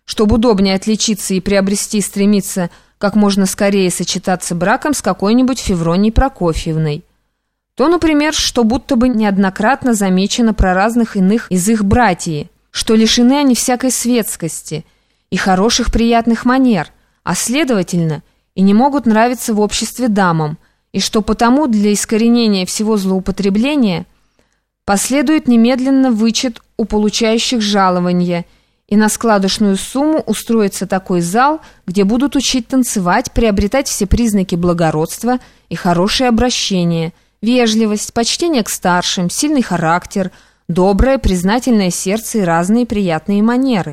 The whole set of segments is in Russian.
чтобы удобнее отличиться и приобрести, стремиться как можно скорее сочетаться браком с какой-нибудь Февронией Прокофьевной. То, например, что будто бы неоднократно замечено про разных иных из их братьев, что лишены они всякой светскости и хороших приятных манер, а следовательно, и не могут нравиться в обществе дамам, и что потому для искоренения всего злоупотребления последует немедленно вычет у получающих жалования, и на складочную сумму устроится такой зал, где будут учить танцевать, приобретать все признаки благородства и хорошее обращение, вежливость, почтение к старшим, сильный характер, доброе, признательное сердце и разные приятные манеры.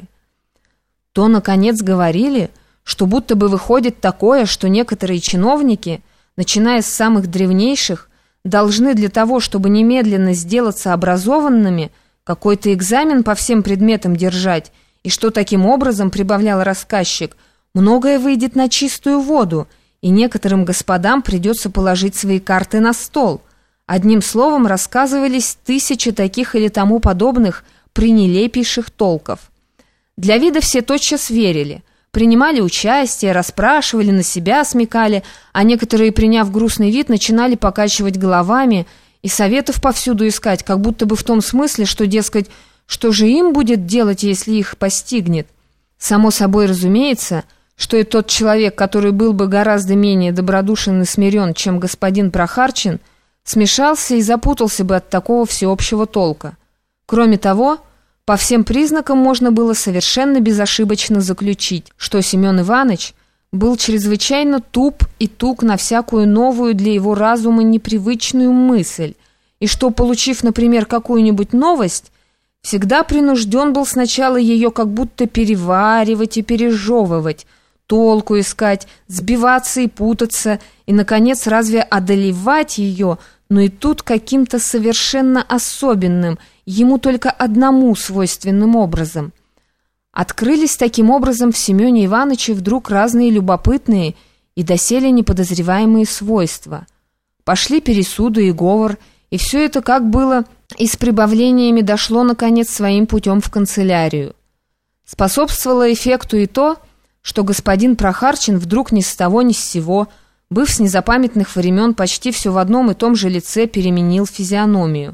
То, наконец, говорили, что будто бы выходит такое, что некоторые чиновники, начиная с самых древнейших, должны для того, чтобы немедленно сделаться образованными, какой-то экзамен по всем предметам держать, и что таким образом, прибавлял рассказчик, многое выйдет на чистую воду, и некоторым господам придется положить свои карты на стол. Одним словом, рассказывались тысячи таких или тому подобных пренелепейших толков. Для вида все тотчас верили, принимали участие, расспрашивали, на себя смекали, а некоторые, приняв грустный вид, начинали покачивать головами и советов повсюду искать, как будто бы в том смысле, что, дескать, что же им будет делать, если их постигнет? Само собой разумеется, что и тот человек, который был бы гораздо менее добродушен и смирен, чем господин Прохарчин, смешался и запутался бы от такого всеобщего толка. Кроме того, по всем признакам можно было совершенно безошибочно заключить, что Семен Иванович был чрезвычайно туп и тук на всякую новую для его разума непривычную мысль, и что, получив, например, какую-нибудь новость, всегда принужден был сначала ее как будто переваривать и пережевывать, толку искать, сбиваться и путаться, и, наконец, разве одолевать ее, но и тут каким-то совершенно особенным, ему только одному свойственным образом. Открылись таким образом в Семене Ивановиче вдруг разные любопытные и доселе неподозреваемые свойства. Пошли пересуды и говор, и все это, как было, и с прибавлениями дошло, наконец, своим путем в канцелярию. Способствовало эффекту и то, что господин Прохарчин вдруг ни с того ни с сего, быв с незапамятных времен почти все в одном и том же лице, переменил физиономию.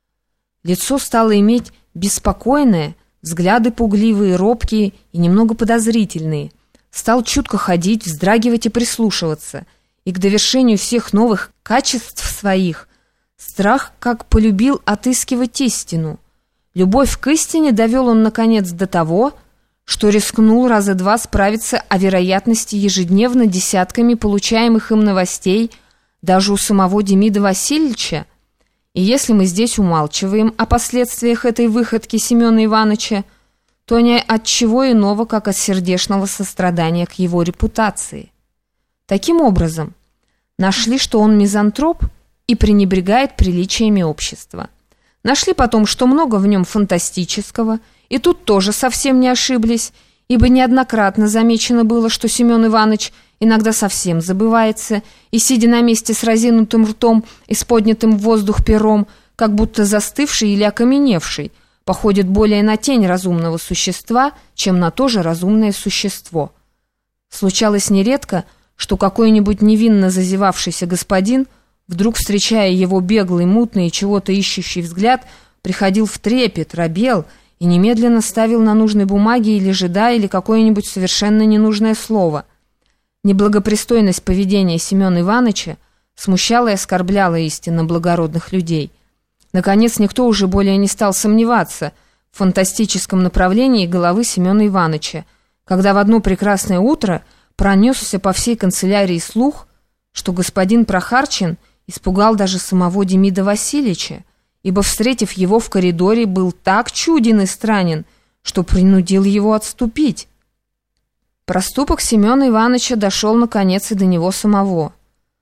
Лицо стало иметь беспокойное, взгляды пугливые, робкие и немного подозрительные. Стал чутко ходить, вздрагивать и прислушиваться, и к довершению всех новых качеств своих страх как полюбил отыскивать истину. Любовь к истине довел он, наконец, до того, что рискнул раза два справиться о вероятности ежедневно десятками получаемых им новостей даже у самого Демида Васильевича. И если мы здесь умалчиваем о последствиях этой выходки Семена Ивановича, то не от чего иного, как от сердечного сострадания к его репутации. Таким образом, нашли, что он мизантроп и пренебрегает приличиями общества. Нашли потом, что много в нем фантастического, и тут тоже совсем не ошиблись, ибо неоднократно замечено было, что Семен Иванович иногда совсем забывается, и, сидя на месте с разинутым ртом и с поднятым в воздух пером, как будто застывший или окаменевший, походит более на тень разумного существа, чем на то же разумное существо. Случалось нередко, что какой-нибудь невинно зазевавшийся господин, вдруг встречая его беглый, мутный и чего-то ищущий взгляд, приходил в трепет, робел и немедленно ставил на нужной бумаге или жида, или какое-нибудь совершенно ненужное слово. Неблагопристойность поведения Семена Ивановича смущала и оскорбляла истинно благородных людей. Наконец, никто уже более не стал сомневаться в фантастическом направлении головы Семена Ивановича, когда в одно прекрасное утро пронесся по всей канцелярии слух, что господин Прохарчин испугал даже самого Демида Васильевича, ибо, встретив его в коридоре, был так чуден и странен, что принудил его отступить. Проступок Семена Ивановича дошел, наконец, и до него самого.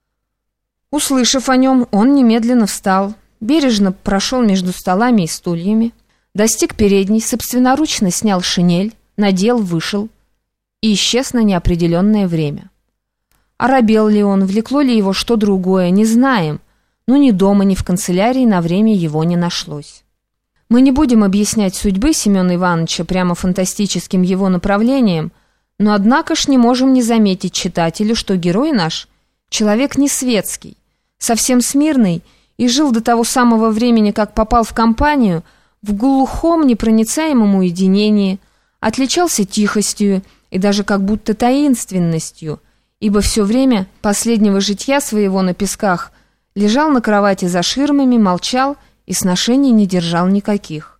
Услышав о нем, он немедленно встал, бережно прошел между столами и стульями, достиг передней, собственноручно снял шинель, надел, вышел и исчез на неопределенное время. Оробел ли он, влекло ли его что другое, не знаем, но ни дома, ни в канцелярии на время его не нашлось. Мы не будем объяснять судьбы Семена Ивановича прямо фантастическим его направлением, но однако ж не можем не заметить читателю, что герой наш — человек не светский, совсем смирный и жил до того самого времени, как попал в компанию, в глухом непроницаемом уединении, отличался тихостью и даже как будто таинственностью, ибо все время последнего житья своего на песках лежал на кровати за ширмами, молчал и сношений не держал никаких.